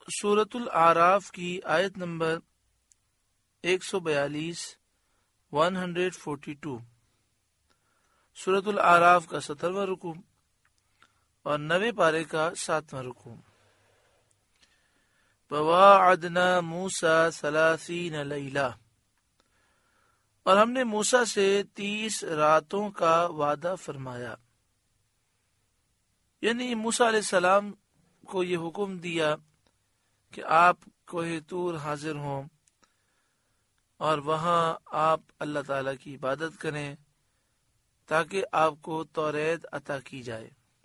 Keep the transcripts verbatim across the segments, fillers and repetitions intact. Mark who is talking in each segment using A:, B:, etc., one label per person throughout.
A: سورۃ الاعراف کی آیت نمبر ایک سو بیالیس ون ہنڈریڈ فورٹی ٹو، سورۃ الاعراف کا سترواں رکوع اور نوے پارے کا ساتواں رکوع۔ وَوَاعَدْنَا مُوسَىٰ ثَلَاثِينَ لَيْلَةً، اور ہم نے موسیٰ سے تیس راتوں کا وعدہ فرمایا، یعنی موسیٰ علیہ السلام کو یہ حکم دیا کہ آپ کوہ طور حاضر ہوں اور وہاں آپ اللہ تعالیٰ کی عبادت کریں تاکہ آپ کو توریت عطا کی جائے۔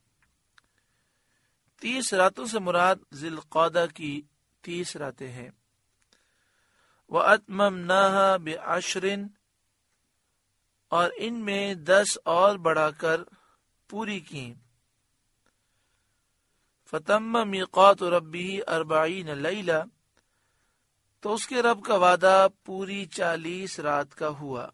A: تیس راتوں سے مراد ذی القعدہ کی تیس راتیں ہیں۔ وَأَتْمَمْنَاهَا بِعَشْرٍ، اور ان میں دس اور بڑھا کر پوری کی۔ فَتَمَّ مِيقَاتُ رَبِّهِ أَرْبَعِينَ لَيْلَةً، تو اس کے رب کا وعدہ پوری چالیس رات کا ہوا۔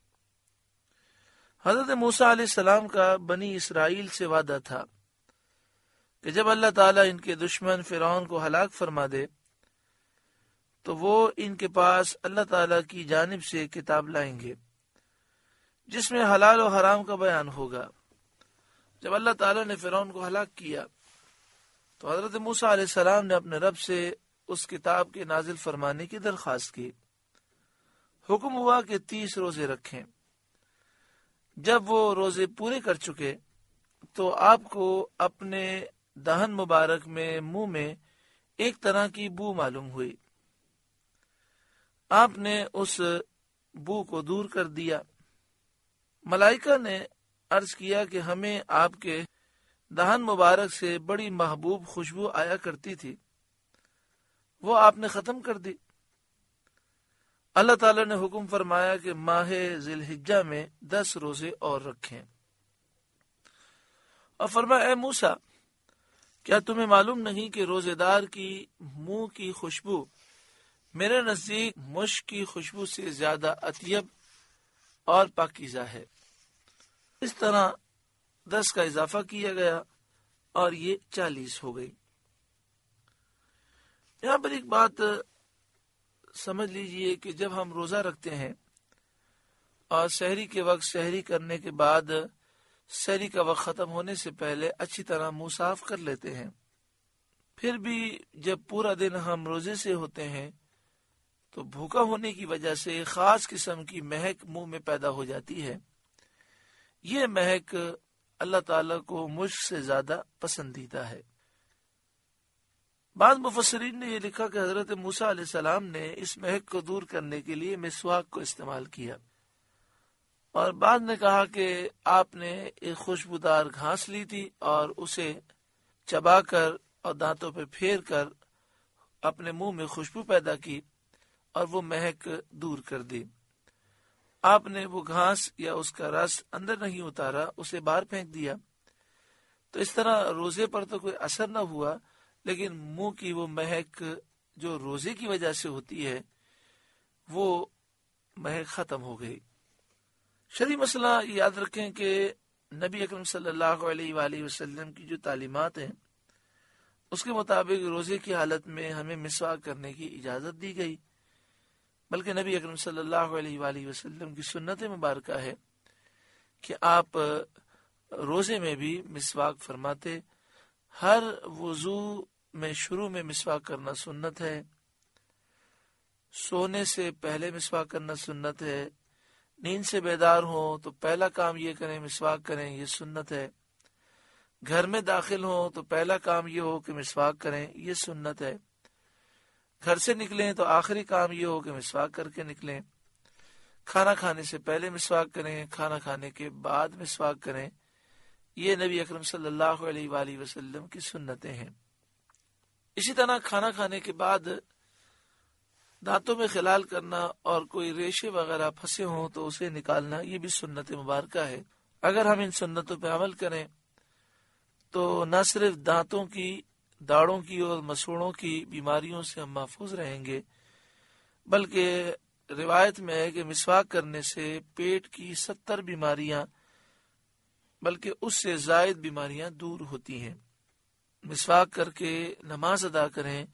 A: حضرت موسیٰ علیہ السلام کا بنی اسرائیل سے وعدہ تھا کہ جب اللہ تعالیٰ ان کے دشمن فرعون کو ہلاک فرما دے تو وہ ان کے پاس اللہ تعالیٰ کی جانب سے کتاب لائیں گے جس میں حلال و حرام کا بیان ہوگا۔ جب اللہ تعالیٰ نے فرعون کو ہلاک کیا تو حضرت موسیٰ علیہ السلام نے اپنے رب سے اس کتاب کے نازل فرمانے کی درخواست کی۔ حکم ہوا کہ تیس روزے رکھیں۔ جب وہ روزے پورے کر چکے تو آپ کو اپنے دہن مبارک میں منہ میں ایک طرح کی بو معلوم ہوئی۔ آپ نے اس بو کو دور کر دیا۔ ملائکہ نے عرض کیا کہ ہمیں آپ کے دہن مبارک سے بڑی محبوب خوشبو آیا کرتی تھی، وہ آپ نے ختم کر دی۔ اللہ تعالیٰ نے حکم فرمایا کہ ماہ ذی الحجہ میں دس روزے اور رکھیں، اور فرمایا اے موسیٰ، کیا تمہیں معلوم نہیں کہ روزے دار کی منہ کی خوشبو میرے نزدیک مشک کی خوشبو سے زیادہ اطیب اور پاکیزہ ہے۔ اس طرح دس کا اضافہ کیا گیا اور یہ چالیس ہو گئی۔ یہاں پر ایک بات سمجھ لیجئے کہ جب ہم روزہ رکھتے ہیں اور سحری کے وقت سحری کرنے کے بعد سحری کا وقت ختم ہونے سے پہلے اچھی طرح منہ صاف کر لیتے ہیں، پھر بھی جب پورا دن ہم روزے سے ہوتے ہیں تو بھوکا ہونے کی وجہ سے خاص قسم کی مہک منہ میں پیدا ہو جاتی ہے۔ یہ مہک اللہ تعالیٰ کو مشک سے زیادہ پسندیدہ ہے۔ بعض مفسرین نے یہ لکھا کہ حضرت موسیٰ علیہ السلام نے اس مہک کو دور کرنے کے لیے مسواک کو استعمال کیا، اور بعض نے کہا کہ آپ نے ایک خوشبودار گھاس لی تھی اور اسے چبا کر اور دانتوں پہ پھیر کر اپنے منہ میں خوشبو پیدا کی اور وہ مہک دور کر دی۔ آپ نے وہ گھاس یا اس کا رس اندر نہیں اتارا، اسے باہر پھینک دیا۔ تو اس طرح روزے پر تو کوئی اثر نہ ہوا، لیکن منہ کی وہ مہک جو روزے کی وجہ سے ہوتی ہے وہ مہک ختم ہو گئی۔ شرعی مسئلہ یاد رکھیں کہ نبی اکرم صلی اللہ علیہ وآلہ وسلم کی جو تعلیمات ہیں اس کے مطابق روزے کی حالت میں ہمیں مسواک کرنے کی اجازت دی گئی، بلکہ نبی اکرم صلی اللہ علیہ وآلہ وسلم کی سنت مبارکہ ہے کہ آپ روزے میں بھی مسواک فرماتے۔ ہر وضو میں شروع میں مسواک کرنا سنت ہے، سونے سے پہلے مسواک کرنا سنت ہے، نیند سے بیدار ہوں تو پہلا کام یہ کریں مسواک کریں، یہ سنت ہے، گھر میں داخل ہوں تو پہلا کام یہ ہو کہ مسواک کریں، یہ سنت ہے، گھر سے نکلیں تو آخری کام یہ ہو کہ مسواک کر کے نکلیں، کھانا کھانے سے پہلے مسواک کریں، کھانا کھانے کے بعد مسواک کریں، یہ نبی اکرم صلی اللہ علیہ وآلہ وسلم کی سنتیں ہیں۔ اسی طرح کھانا کھانے کے بعد دانتوں میں خلال کرنا اور کوئی ریشے وغیرہ پھنسے ہوں تو اسے نکالنا، یہ بھی سنت مبارکہ ہے۔ اگر ہم ان سنتوں پہ عمل کریں تو نہ صرف دانتوں کی، داڑوں کی اور مسوڑوں کی بیماریوں سے ہم محفوظ رہیں گے، بلکہ روایت میں ہے کہ مسواک کرنے سے پیٹ کی ستر بیماریاں بلکہ اس سے زائد بیماریاں دور ہوتی ہیں۔ مسواک کر کے نماز ادا کریں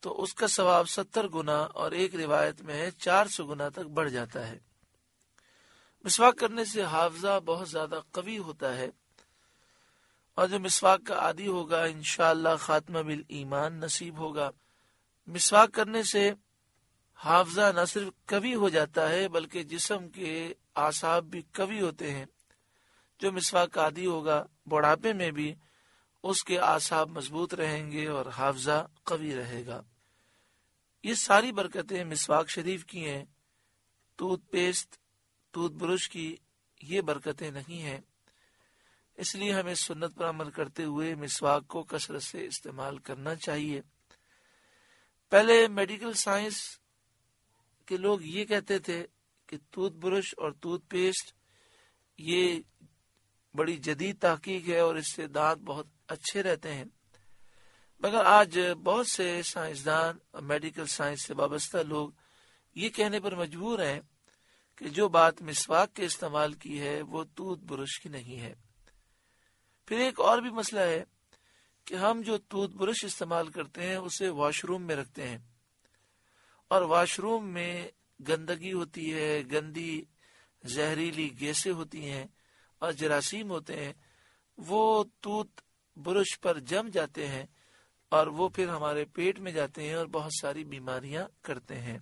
A: تو اس کا ثواب ستر گنا اور ایک روایت میں ہے چار سو گنا تک بڑھ جاتا ہے۔ مسواک کرنے سے حافظہ بہت زیادہ قوی ہوتا ہے، اور جو مسواک کا عادی ہوگا انشاءاللہ خاتمہ بالایمان نصیب ہوگا۔ مسواک کرنے سے حافظہ نہ صرف قوی ہو جاتا ہے بلکہ جسم کے اعصاب بھی قوی ہوتے ہیں۔ جو مسواک کا عادی ہوگا بڑھاپے میں بھی اس کے اعصاب مضبوط رہیں گے اور حافظہ قوی رہے گا۔ یہ ساری برکتیں مسواک شریف کی ہیں، ٹوتھ پیسٹ ٹوتھ برش کی یہ برکتیں نہیں ہیں۔ اس لیے ہمیں سنت پر عمل کرتے ہوئے مسواک کو کثرت سے استعمال کرنا چاہیے۔ پہلے میڈیکل سائنس کے لوگ یہ کہتے تھے کہ ٹوتھ برش اور ٹوتھ پیسٹ یہ بڑی جدید تحقیق ہے اور اس سے دانت بہت اچھے رہتے ہیں، مگر آج بہت سے سائنسدان اور میڈیکل سائنس سے وابستہ لوگ یہ کہنے پر مجبور ہیں کہ جو بات مسواک کے استعمال کی ہے وہ ٹوتھ برش کی نہیں ہے۔ پھر ایک اور بھی مسئلہ ہے کہ ہم جو ٹوتھ برش استعمال کرتے ہیں اسے واش روم میں رکھتے ہیں، اور واش روم میں گندگی ہوتی ہے، گندی زہریلی گیسیں ہوتی ہیں اور جراثیم ہوتے ہیں، وہ ٹوتھ برش پر جم جاتے ہیں اور وہ پھر ہمارے پیٹ میں جاتے ہیں اور بہت ساری بیماریاں کرتے ہیں۔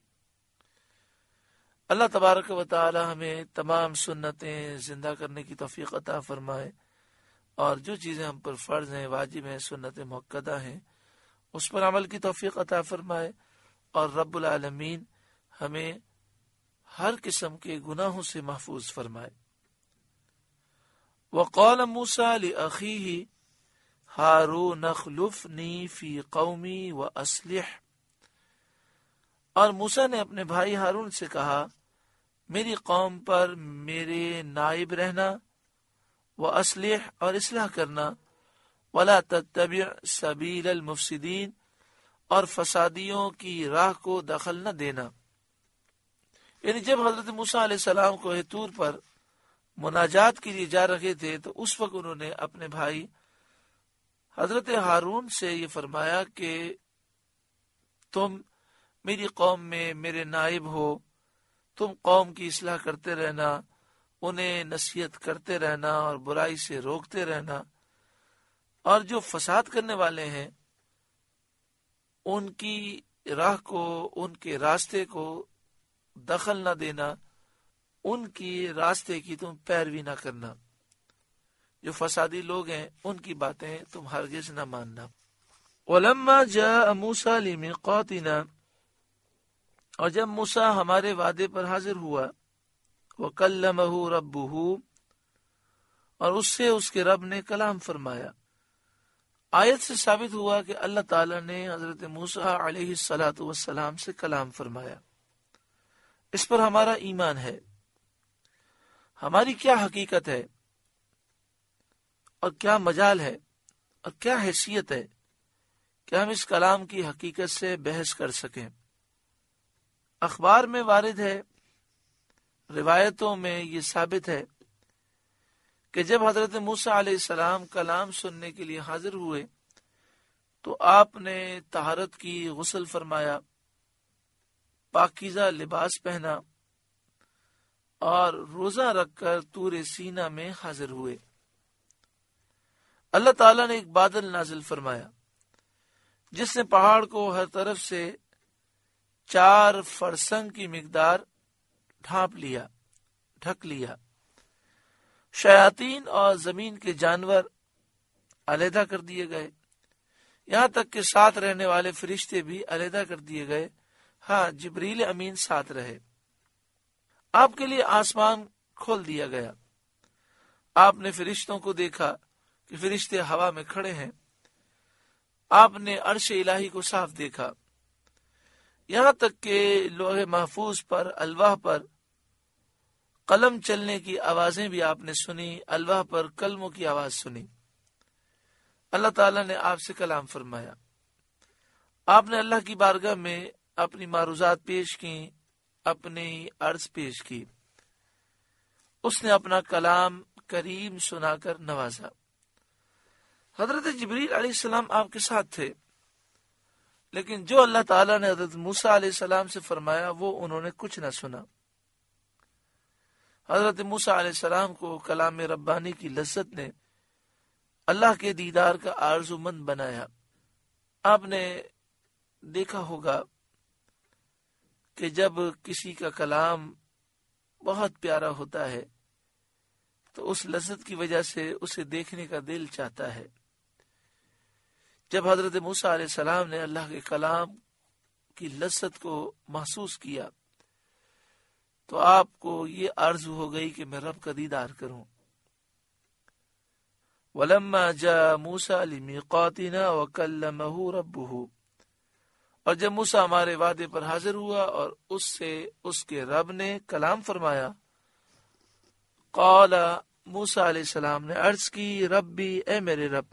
A: اللہ تبارک و تعالی ہمیں تمام سنتیں زندہ کرنے کی توفیق عطا فرمائے، اور جو چیزیں ہم پر فرض ہیں، واجب ہیں، سنت مؤکدہ ہیں، اس پر عمل کی توفیق عطا فرمائے، اور رب العالمین ہمیں ہر قسم کے گناہوں سے محفوظ فرمائے۔ وقال موسیٰ لأخیہ ہارون اخلفنی فی قومی واصلح، اور موسیٰ نے اپنے بھائی ہارون سے کہا میری قوم پر میرے نائب رہنا، واصلح اور اصلاح کرنا، ولا تتبع سبیل المفسدین اور فسادیوں کی راہ کو دخل نہ دینا۔ یعنی جب حضرت موسیٰ علیہ السلام کو طور پر مناجات کے لیے جا رہے تھے تو اس وقت انہوں نے اپنے بھائی حضرت ہارون سے یہ فرمایا کہ تم میری قوم میں میرے نائب ہو، تم قوم کی اصلاح کرتے رہنا، انہیں نصیحت کرتے رہنا اور برائی سے روکتے رہنا، اور جو فساد کرنے والے ہیں ان کی راہ کو، ان کے راستے کو دخل نہ دینا، ان کی راستے کی تم پیروی نہ کرنا، جو فسادی لوگ ہیں ان کی باتیں تم ہرگز نہ ماننا۔ وَلَمَّا جَاءَ مُوسَىٰ لِمِيقَاتِنَا، اور جب موسیٰ ہمارے وعدے پر حاضر ہوا، وَكَلَّمَهُ رَبُّهُ، اور اس سے اس کے رب نے کلام فرمایا۔ آیت سے ثابت ہوا کہ اللہ تعالیٰ نے حضرت موسیٰ علیہ الصلاۃ والسلام سے کلام فرمایا۔ اس پر ہمارا ایمان ہے۔ ہماری کیا حقیقت ہے اور کیا مجال ہے اور کیا حیثیت ہے کہ ہم اس کلام کی حقیقت سے بحث کر سکیں۔ اخبار میں وارد ہے، روایتوں میں یہ ثابت ہے کہ جب حضرت موسیٰ علیہ السلام کلام سننے کے لیے حاضر ہوئے تو آپ نے طہارت کی، غسل فرمایا، پاکیزہ لباس پہنا اور روزہ رکھ کر طور سینا میں حاضر ہوئے۔ اللہ تعالیٰ نے ایک بادل نازل فرمایا جس نے پہاڑ کو ہر طرف سے چار فرسنگ کی مقدار ڈھانپ لیا، ڈھک لیا۔ شیاطین اور زمین کے جانور علیحدہ کر دیے گئے، یہاں تک کہ ساتھ رہنے والے فرشتے بھی علیحدہ کر دیے گئے۔ ہاں، جبریل امین ساتھ رہے۔ آپ کے لیے آسمان کھول دیا گیا۔ آپ نے فرشتوں کو دیکھا کہ فرشتے ہوا میں کھڑے ہیں۔ آپ نے عرش الہی کو صاف دیکھا، یہاں تک کہ لوح محفوظ پر، الواح پر قلم چلنے کی آوازیں بھی آپ نے سنی، الواح پر کلموں کی آواز سنی۔ اللہ تعالیٰ نے آپ سے کلام فرمایا۔ آپ نے اللہ کی بارگاہ میں اپنی معروضات پیش کی، اپنی عرض پیش کی۔ اس نے اپنا کلام کریم سنا کر نوازا۔ حضرت جبریل علیہ السلام آپ کے ساتھ تھے، لیکن جو اللہ تعالیٰ نے حضرت موسیٰ علیہ السلام سے فرمایا وہ انہوں نے کچھ نہ سنا۔ حضرت موسیٰ علیہ السلام کو کلام ربانی کی لذت نے اللہ کے دیدار کا آرزو مند بنایا۔ آپ نے دیکھا ہوگا کہ جب کسی کا کلام بہت پیارا ہوتا ہے تو اس لذت کی وجہ سے اسے دیکھنے کا دل چاہتا ہے۔ جب حضرت موسیٰ علیہ السلام نے اللہ کے کلام کی لذت کو محسوس کیا تو آپ کو یہ آرزو ہو گئی کہ میں رب کا دیدار کروں۔ وَلَمَّا جَاءَ مُوسَىٰ لِمِيقَاتِنَا وَكَلَّمَهُ رَبُّهُ، اور جب موسیٰ ہمارے وعدے پر حاضر ہوا اور اس سے اس کے رب نے کلام فرمایا، قال موسیٰ علیہ السلام نے عرض کی، ربی اے میرے رب،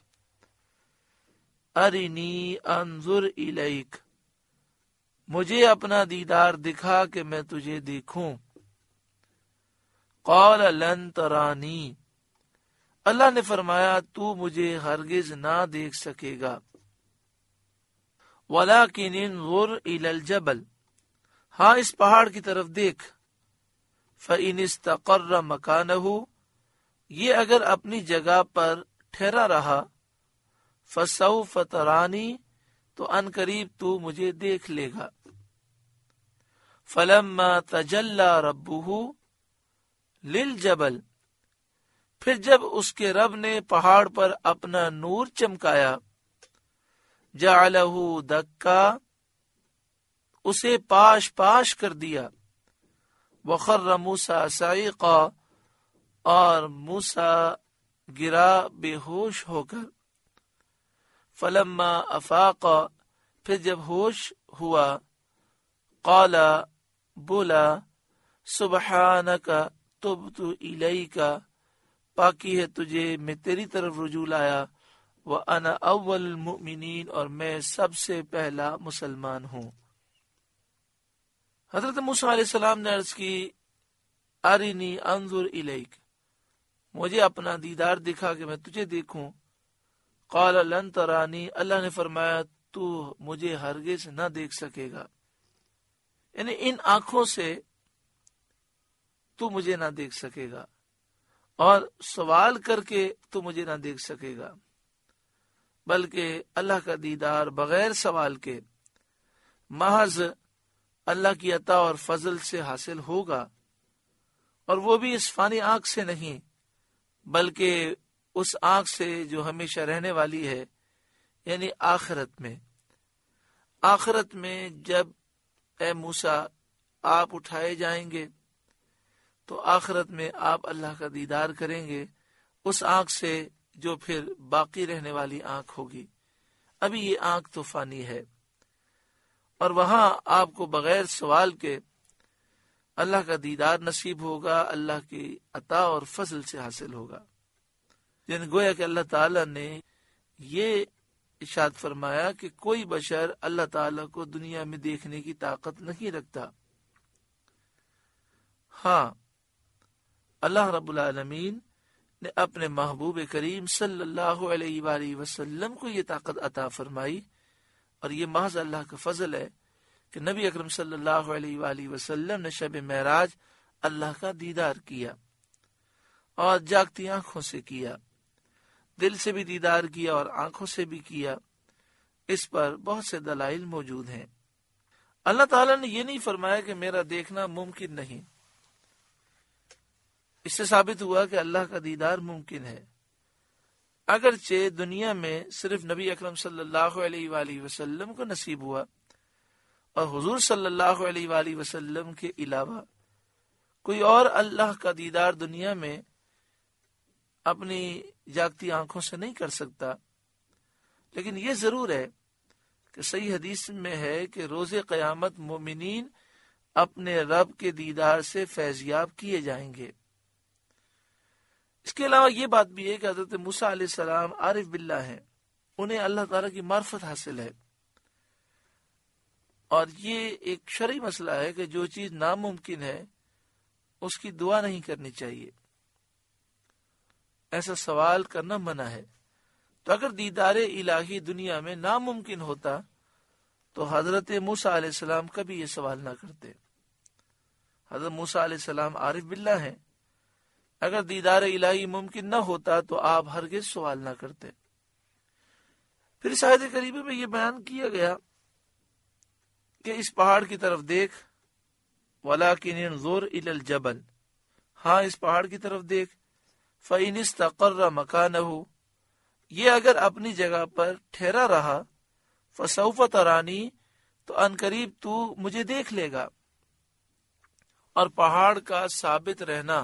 A: ارنی انظر الیک، مجھے اپنا دیدار دکھا کہ میں تجھے دیکھوں۔ قال لن ترانی، اللہ نے فرمایا تو مجھے ہرگز نہ دیکھ سکے گا، ولیکن انظر الی الجبل، ہاں اس پہاڑ کی طرف دیکھ، فإن استقر مکانہ، یہ اگر اپنی جگہ پر ٹھہرا رہا، فسوف ترانی، تو ان قریب تو مجھے دیکھ لے گا۔ فلما تجلی ربہ للجبل، پھر جب اس کے رب نے پہاڑ پر اپنا نور چمکایا، جعلہ دکا، اسے پاش پاش کر دیا، وخر موسیٰ صعیقا، اور موسیٰ گرا بے ہوش ہو کر۔ فلما افاق، پھر جب ہوش ہوا، قال، بولا، سبحانک تبت الیک، پاکی ہے تجھے، میں تیری طرف رجوع لایا، وَأَنَا أَوَّلُ الْمُؤْمِنِينَ، اور میں سب سے پہلا مسلمان ہوں۔ حضرت موسیٰ علیہ السلام نے عرض کی، ارنی انظر الیک، مجھے اپنا دیدار دکھا کہ میں تجھے دیکھوں۔ قال لن ترانی، اللہ نے فرمایا تو مجھے ہرگز نہ دیکھ سکے گا، یعنی ان آنکھوں سے تو مجھے نہ دیکھ سکے گا، اور سوال کر کے تو مجھے نہ دیکھ سکے گا، بلکہ اللہ کا دیدار بغیر سوال کے محض اللہ کی عطا اور فضل سے حاصل ہوگا، اور وہ بھی اس فانی آنکھ سے نہیں بلکہ اس آنکھ سے جو ہمیشہ رہنے والی ہے، یعنی آخرت میں۔ آخرت میں جب اے موسیٰ آپ اٹھائے جائیں گے تو آخرت میں آپ اللہ کا دیدار کریں گے اس آنکھ سے جو پھر باقی رہنے والی آنکھ ہوگی۔ ابھی یہ آنکھ تو فانی ہے، اور وہاں آپ کو بغیر سوال کے اللہ کا دیدار نصیب ہوگا، اللہ کی عطا اور فضل سے حاصل ہوگا۔ یعنی گویا کہ اللہ تعالیٰ نے یہ ارشاد فرمایا کہ کوئی بشر اللہ تعالیٰ کو دنیا میں دیکھنے کی طاقت نہیں رکھتا۔ ہاں، اللہ رب العالمین نے اپنے محبوب کریم صلی اللہ علیہ وآلہ وسلم کو یہ طاقت عطا فرمائی، اور یہ محض اللہ کا فضل ہے کہ نبی اکرم صلی اللہ علیہ وآلہ وسلم نے شب معراج اللہ کا دیدار کیا، اور جاگتی آنکھوں سے کیا، دل سے بھی دیدار کیا اور آنکھوں سے بھی کیا۔ اس پر بہت سے دلائل موجود ہیں۔ اللہ تعالیٰ نے یہ نہیں فرمایا کہ میرا دیکھنا ممکن نہیں، اس سے ثابت ہوا کہ اللہ کا دیدار ممکن ہے، اگرچہ دنیا میں صرف نبی اکرم صلی اللہ علیہ وآلہ وسلم کو نصیب ہوا، اور حضور صلی اللہ علیہ وآلہ وسلم کے علاوہ کوئی اور اللہ کا دیدار دنیا میں اپنی جاگتی آنکھوں سے نہیں کر سکتا۔ لیکن یہ ضرور ہے کہ صحیح حدیث میں ہے کہ روز قیامت مومنین اپنے رب کے دیدار سے فیضیاب کیے جائیں گے۔ اس کے علاوہ یہ بات بھی ہے کہ حضرت موسیٰ علیہ السلام عارف باللہ ہیں، انہیں اللہ تعالیٰ کی معرفت حاصل ہے، اور یہ ایک شرعی مسئلہ ہے کہ جو چیز ناممکن ہے اس کی دعا نہیں کرنی چاہیے، ایسا سوال کرنا منع ہے۔ تو اگر دیدار الہی دنیا میں ناممکن ہوتا تو حضرت موسیٰ علیہ السلام کبھی یہ سوال نہ کرتے۔ حضرت موسیٰ علیہ السلام عارف باللہ ہیں، اگر دیدار الہی ممکن نہ ہوتا تو آپ ہرگز سوال نہ کرتے۔ پھر اس آیت کریمہ میں یہ بیان کیا گیا کہ اس پہاڑ کی طرف دیکھ، وَلَكِنِ انظُرْ إِلَى الْجَبَلِ، ہاں اس پہاڑ کی طرف دیکھ، فَإِنِ اسْتَقَرَّ مَكَانَهُ، یہ اگر اپنی جگہ پر ٹھہرا رہا، فَسَوْفَ تَرَانِي، تو ان قریب تو مجھے دیکھ لے گا۔ اور پہاڑ کا ثابت رہنا،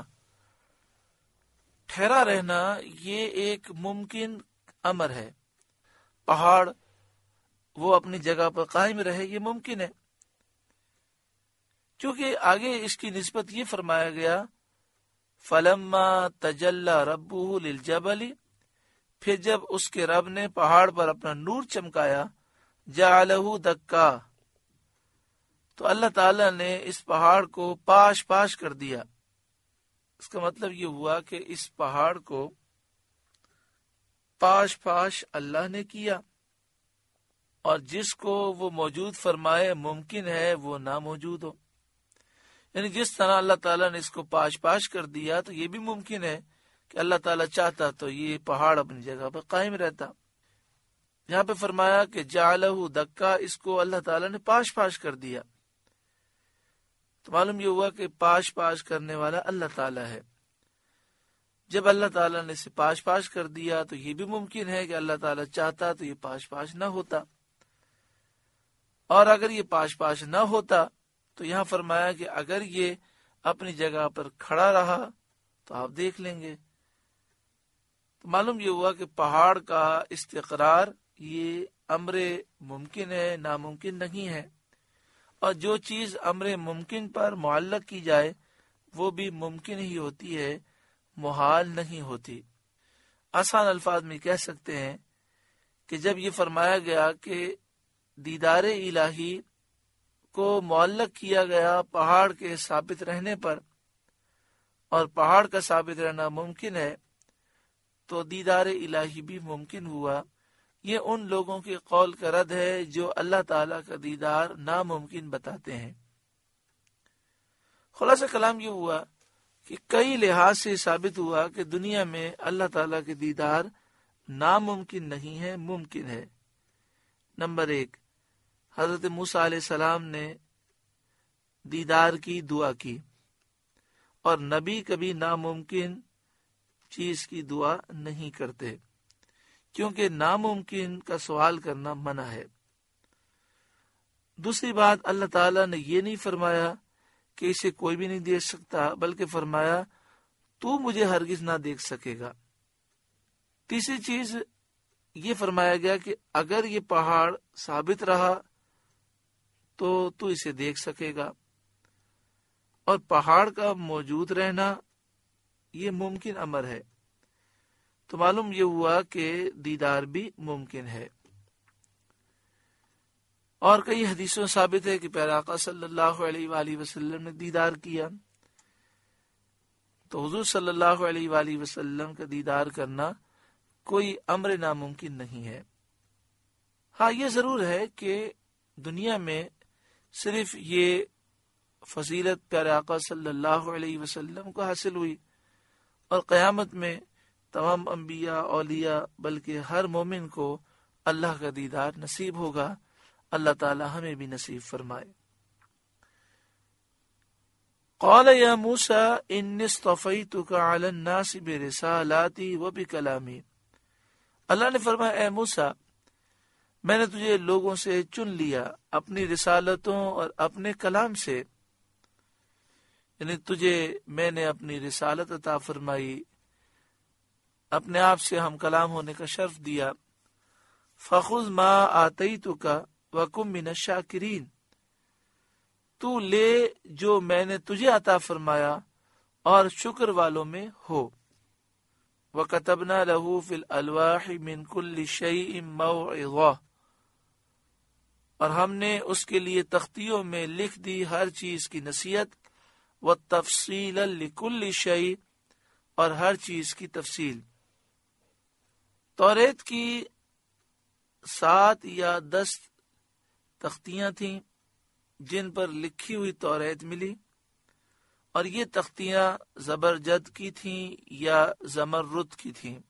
A: ٹھہرا رہنا، یہ ایک ممکن امر ہے۔ پہاڑ وہ اپنی جگہ پر قائم رہے، یہ ممکن ہے، چونکہ آگے اس کی نسبت یہ فرمایا گیا فَلَمَّا تَجَلَّى رَبُّهُ لِلْجَبَلِ، پھر جب اس کے رب نے پہاڑ پر اپنا نور چمکایا، جَعَلَهُ دَكَّا، تو اللہ تعالیٰ نے اس پہاڑ کو پاش پاش کر دیا۔ اس کا مطلب یہ ہوا کہ اس پہاڑ کو پاش پاش اللہ نے کیا، اور جس کو وہ موجود فرمائے ممکن ہے وہ ناموجود ہو۔ یعنی جس طرح اللہ تعالیٰ نے اس کو پاش پاش کر دیا، تو یہ بھی ممکن ہے کہ اللہ تعالیٰ چاہتا تو یہ پہاڑ اپنی جگہ پر قائم رہتا۔ یہاں پہ فرمایا کہ جعلہ دکا، اس کو اللہ تعالیٰ نے پاش پاش کر دیا، تو معلوم یہ ہوا کہ پاش پاش کرنے والا اللہ تعالیٰ ہے۔ جب اللہ تعالیٰ نے اسے پاش پاش کر دیا تو یہ بھی ممکن ہے کہ اللہ تعالیٰ چاہتا تو یہ پاش پاش نہ ہوتا، اور اگر یہ پاش پاش نہ ہوتا تو یہاں فرمایا کہ اگر یہ اپنی جگہ پر کھڑا رہا تو آپ دیکھ لیں گے۔ تو معلوم یہ ہوا کہ پہاڑ کا استقرار یہ امر ممکن ہے، ناممکن نہیں ہے، اور جو چیز امر ممکن پر معلق کی جائے وہ بھی ممکن ہی ہوتی ہے، محال نہیں ہوتی۔ آسان الفاظ میں کہہ سکتے ہیں کہ جب یہ فرمایا گیا کہ دیدار الہی کو معلق کیا گیا پہاڑ کے ثابت رہنے پر، اور پہاڑ کا ثابت رہنا ممکن ہے، تو دیدار الہی بھی ممکن ہوا۔ یہ ان لوگوں کے قول کا رد ہے جو اللہ تعالیٰ کا دیدار ناممکن بتاتے ہیں۔ خلاصہ کلام یہ ہوا کہ کئی لحاظ سے ثابت ہوا کہ دنیا میں اللہ تعالیٰ کے دیدار ناممکن نہیں ہے، ممکن ہے۔ نمبر ایک، حضرت موسیٰ علیہ السلام نے دیدار کی دعا کی، اور نبی کبھی ناممکن چیز کی دعا نہیں کرتے، کیونکہ ناممکن کا سوال کرنا منع ہے۔ دوسری بات، اللہ تعالیٰ نے یہ نہیں فرمایا کہ اسے کوئی بھی نہیں دیکھ سکتا، بلکہ فرمایا تو مجھے ہرگز نہ دیکھ سکے گا۔ تیسری چیز یہ فرمایا گیا کہ اگر یہ پہاڑ ثابت رہا تو تو اسے دیکھ سکے گا، اور پہاڑ کا موجود رہنا یہ ممکن امر ہے، تو معلوم یہ ہوا کہ دیدار بھی ممکن ہے۔ اور کئی حدیثوں ثابت ہے کہ پیارے آقا صلی اللہ علیہ وآلہ وسلم نے دیدار کیا، تو حضور صلی اللہ علیہ وآلہ وسلم کا دیدار کرنا کوئی امر ناممکن نہیں ہے۔ ہاں یہ ضرور ہے کہ دنیا میں صرف یہ فضیلت پیارے آقا صلی اللہ علیہ وسلم کو حاصل ہوئی، اور قیامت میں تمام انبیاء، اولیاء، بلکہ ہر مومن کو اللہ کا دیدار نصیب ہوگا۔ اللہ تعالی ہمیں بھی نصیب فرمائے۔ قال یا موسیٰ انی اصطفیتک علی الناس برسالاتی و بکلامی، اللہ نے فرمایا اے موسیٰ، میں نے تجھے لوگوں سے چن لیا اپنی رسالتوں اور اپنے کلام سے، یعنی تجھے میں نے اپنی رسالت عطا فرمائی، اپنے آپ سے ہم کلام ہونے کا شرف دیا۔ فخذ ما آتیتک وکن من الشاکرین، تو لے جو میں نے تجھے عطا فرمایا اور شکر والوں میں ہو۔ وَكَتَبْنَا لَهُ فِي الْأَلْوَاحِ مِنْ كُلِّ شَيْءٍ مَوْعِظَةً، اور ہم نے اس کے لیے تختیوں میں لکھ دی ہر چیز کی نصیحت، وَتَفْصِيلًا لِكُلِّ شَيْءٍ، اور ہر چیز کی تفصیل۔ توریت کی سات یا دس تختیاں تھیں جن پر لکھی ہوئی توریت ملی، اور یہ تختیاں زبرجد کی تھیں یا زمرد کی تھیں۔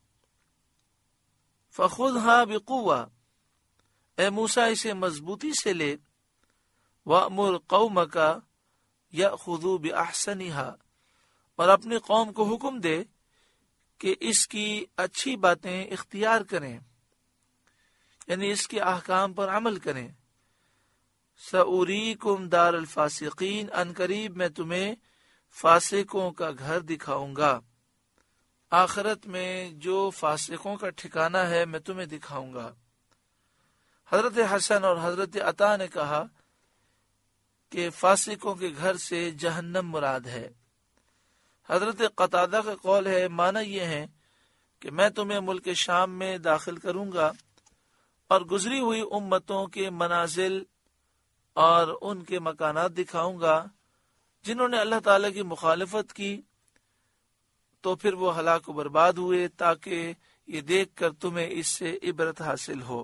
A: فخذها بقوة، اے موسیٰ اسے مضبوطی سے لے، وَأْمُرْ قَوْمَكَ يَأْخُذُوا بِأَحْسَنِهَا، اور اپنی قوم کو حکم دے کہ اس کی اچھی باتیں اختیار کریں، یعنی اس کے احکام پر عمل کریں۔ سَأُرِيكُمْ دَارَ الْفَاسِقِينَ، ان قریب میں تمہیں فاسقوں کا گھر دکھاؤں گا، آخرت میں جو فاسقوں کا ٹھکانہ ہے میں تمہیں دکھاؤں گا۔ حضرت حسن اور حضرت عطا نے کہا کہ فاسقوں کے گھر سے جہنم مراد ہے۔ حضرت قتادہ کا قول ہے، معنی یہ ہے کہ میں تمہیں ملک شام میں داخل کروں گا اور گزری ہوئی امتوں کے منازل اور ان کے مکانات دکھاؤں گا جنہوں نے اللہ تعالیٰ کی مخالفت کی تو پھر وہ ہلاک و برباد ہوئے، تاکہ یہ دیکھ کر تمہیں اس سے عبرت حاصل ہو۔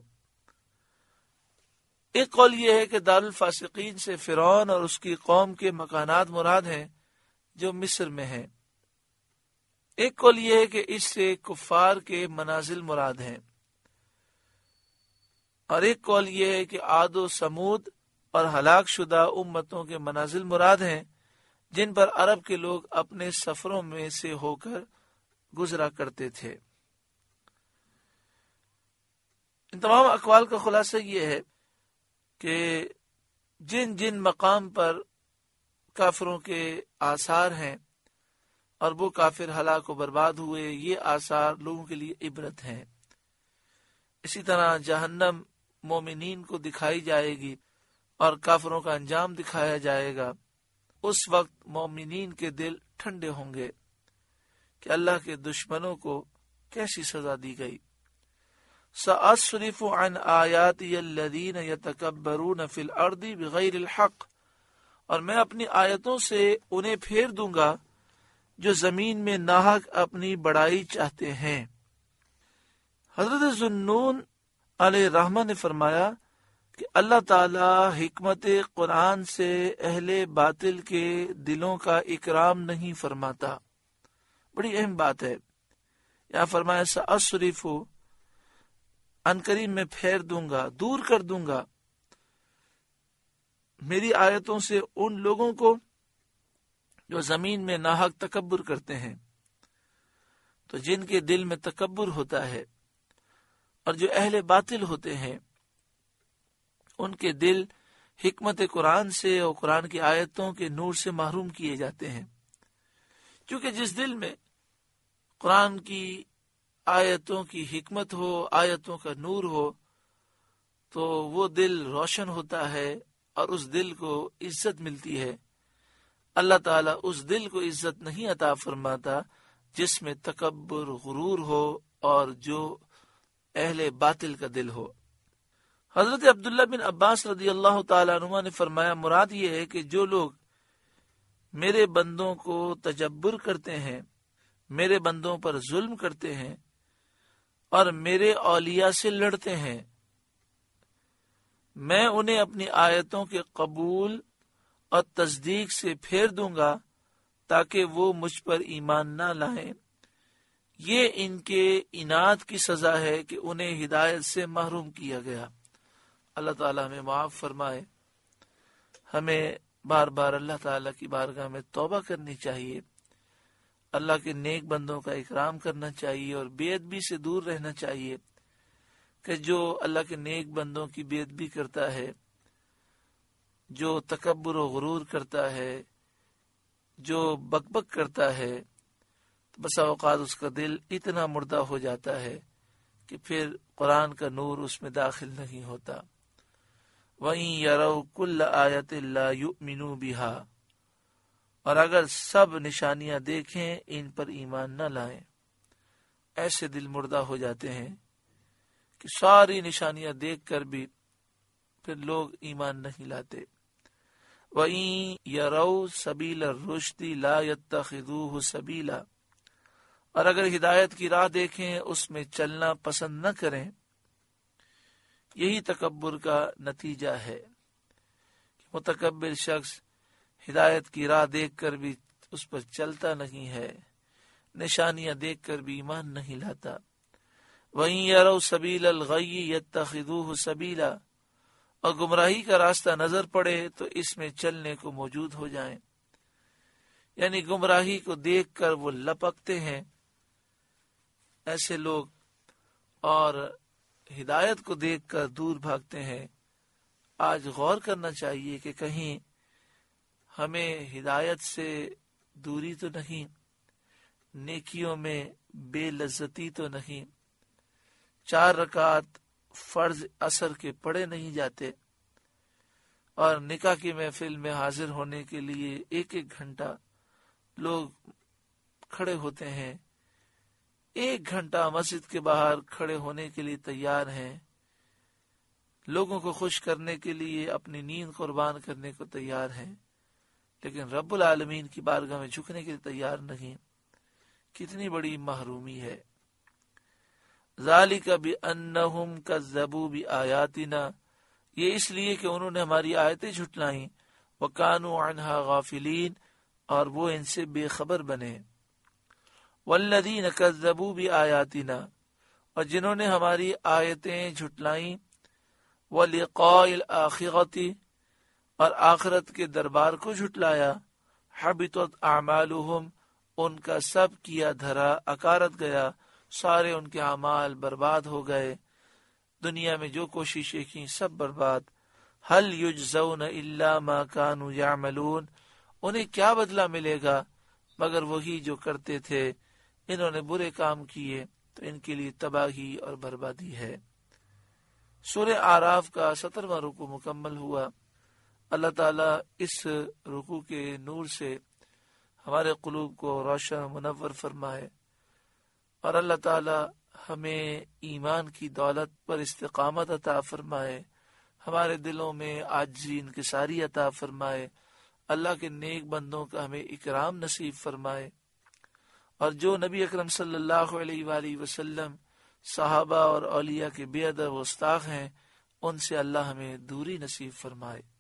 A: ایک قول یہ ہے کہ دارالفاسقین سے فرعون اور اس کی قوم کے مکانات مراد ہیں جو مصر میں ہیں۔ ایک قول یہ ہے کہ اس سے کفار کے منازل مراد ہیں، اور ایک قول یہ ہے کہ عاد و سمود اور ہلاک شدہ امتوں کے منازل مراد ہیں جن پر عرب کے لوگ اپنے سفروں میں سے ہو کر گزرا کرتے تھے۔ ان تمام اقوال کا خلاصہ یہ ہے کہ جن جن مقام پر کافروں کے آثار ہیں اور وہ کافر ہلاک و برباد ہوئے، یہ آثار لوگوں کے لیے عبرت ہیں۔ اسی طرح جہنم مومنین کو دکھائی جائے گی اور کافروں کا انجام دکھایا جائے گا۔ اس وقت مومنین کے دل ٹھنڈے ہوں گے کہ اللہ کے دشمنوں کو کیسی سزا دی گئی۔ سأصرف عن آیاتی الذین یتکبرون فی الارض بغیر الحق، اور میں اپنی آیتوں سے انہیں پھیر دوں گا جو زمین میں ناحق اپنی بڑائی چاہتے ہیں۔ حضرت ذوالنون علیہ الرحمہ نے فرمایا کہ اللہ تعالی حکمت قرآن سے اہل باطل کے دلوں کا اکرام نہیں فرماتا۔ بڑی اہم بات ہے، یہاں فرمایا سأصرف، ان قریب میں پھیر دوں گا، دور کر دوں گا میری آیتوں سے ان لوگوں کو جو زمین میں ناحق تکبر کرتے ہیں۔ تو جن کے دل میں تکبر ہوتا ہے اور جو اہل باطل ہوتے ہیں، ان کے دل حکمت قرآن سے اور قرآن کی آیتوں کے نور سے محروم کیے جاتے ہیں، کیونکہ جس دل میں قرآن کی آیتوں کی حکمت ہو، آیتوں کا نور ہو، تو وہ دل روشن ہوتا ہے اور اس دل کو عزت ملتی ہے۔ اللہ تعالیٰ اس دل کو عزت نہیں عطا فرماتا جس میں تکبر، غرور ہو اور جو اہل باطل کا دل ہو۔ حضرت عبداللہ بن عباس رضی اللہ تعالیٰ عنہ نے فرمایا، مراد یہ ہے کہ جو لوگ میرے بندوں کو تجبر کرتے ہیں، میرے بندوں پر ظلم کرتے ہیں اور میرے اولیاء سے لڑتے ہیں، میں انہیں اپنی آیتوں کے قبول اور تصدیق سے پھیر دوں گا تاکہ وہ مجھ پر ایمان نہ لائیں۔ یہ ان کے اناد کی سزا ہے کہ انہیں ہدایت سے محروم کیا گیا۔ اللہ تعالیٰ ہمیں معاف فرمائے۔ ہمیں بار بار اللہ تعالیٰ کی بارگاہ میں توبہ کرنی چاہیے، اللہ کے نیک بندوں کا اکرام کرنا چاہیے اور بے ادبی سے دور رہنا چاہیے، کہ جو اللہ کے نیک بندوں کی بے ادبی کرتا ہے، جو تکبر و غرور کرتا ہے، جو بک بک کرتا ہے، بسا اوقات اس کا دل اتنا مردہ ہو جاتا ہے کہ پھر قرآن کا نور اس میں داخل نہیں ہوتا۔ وَإِن يَرَوْا كُلَّ آیَةٍ لَا يُؤْمِنُوا بِهَا، اور اگر سب نشانیاں دیکھیں ان پر ایمان نہ لائیں۔ ایسے دل مردہ ہو جاتے ہیں کہ ساری نشانیاں دیکھ کر بھی پھر لوگ ایمان نہیں لاتے۔ وَإِن يَرَوْا سَبِيلَ الرُّشْدِ لَا يَتَّخِذُوهُ سَبِيلًا، اور اگر ہدایت کی راہ دیکھیں اس میں چلنا پسند نہ کریں، یہی تکبر کا نتیجہ ہے کہ متکبر شخص ہدایت کی راہ دیکھ کر بھی اس پر چلتا نہیں ہے، نشانیاں دیکھ کر بھی ایمان نہیں لاتا۔ وَإِن يَرَوْا سَبِيلَ الْغَيِّ يَتَّخِذُوهُ سَبِيلًا، اور گمراہی کا راستہ نظر پڑے تو اس میں چلنے کو موجود ہو جائیں، یعنی گمراہی کو دیکھ کر وہ لپکتے ہیں ایسے لوگ، اور ہدایت کو دیکھ کر دور بھاگتے ہیں۔ آج غور کرنا چاہیے کہ کہیں ہمیں ہدایت سے دوری تو نہیں، نیکیوں میں بے لذتی تو نہیں، چار رکعت فرض اثر کے پڑھے نہیں جاتے، اور نکاح کی محفل میں حاضر ہونے کے لیے ایک ایک گھنٹہ لوگ کھڑے ہوتے ہیں، ایک گھنٹہ مسجد کے باہر کھڑے ہونے کے لیے تیار ہیں، لوگوں کو خوش کرنے کے لیے اپنی نیند قربان کرنے کو تیار ہیں، لیکن رب العالمین کی بارگاہ میں جھکنے کے لیے تیار نہیں۔ کتنی بڑی محرومی ہے۔ ذالک بأنہم کذبوا بآیاتنا، یہ اس لیے کہ انہوں نے ہماری آیتیں جھٹلائیں، وکانوا عنہا غافلین، اور وہ ان سے بے خبر بنے۔ والذین کذبوا بآیاتنا، اور جنہوں نے ہماری آیتیں جھٹلائیں، ولقاء الآخرۃ، اور آخرت کے دربار کو جھٹلایا، حبطت اعمالہم، ان کا سب کیا دھرا اکارت گیا، سارے ان کے اعمال برباد ہو گئے، دنیا میں جو کوششیں کی سب برباد۔ هل یجزون الا ما كانوا یعملون، انہیں کیا بدلہ ملے گا مگر وہی جو کرتے تھے، انہوں نے برے کام کیے تو ان کے لیے تباہی اور بربادی ہے۔ سورہ اعراف کا سترواں رکوع مکمل ہوا۔ اللہ تعالیٰ اس رکوع کے نور سے ہمارے قلوب کو روشن منور فرمائے، اور اللہ تعالیٰ ہمیں ایمان کی دولت پر استقامت عطا فرمائے، ہمارے دلوں میں عاجزی انکساری عطا فرمائے، اللہ کے نیک بندوں کا ہمیں اکرام نصیب فرمائے، اور جو نبی اکرم صلی اللہ علیہ وآلہ وسلم، صحابہ اور اولیاء کے بے ادب و گستاخ ہیں، ان سے اللہ ہمیں دوری نصیب فرمائے۔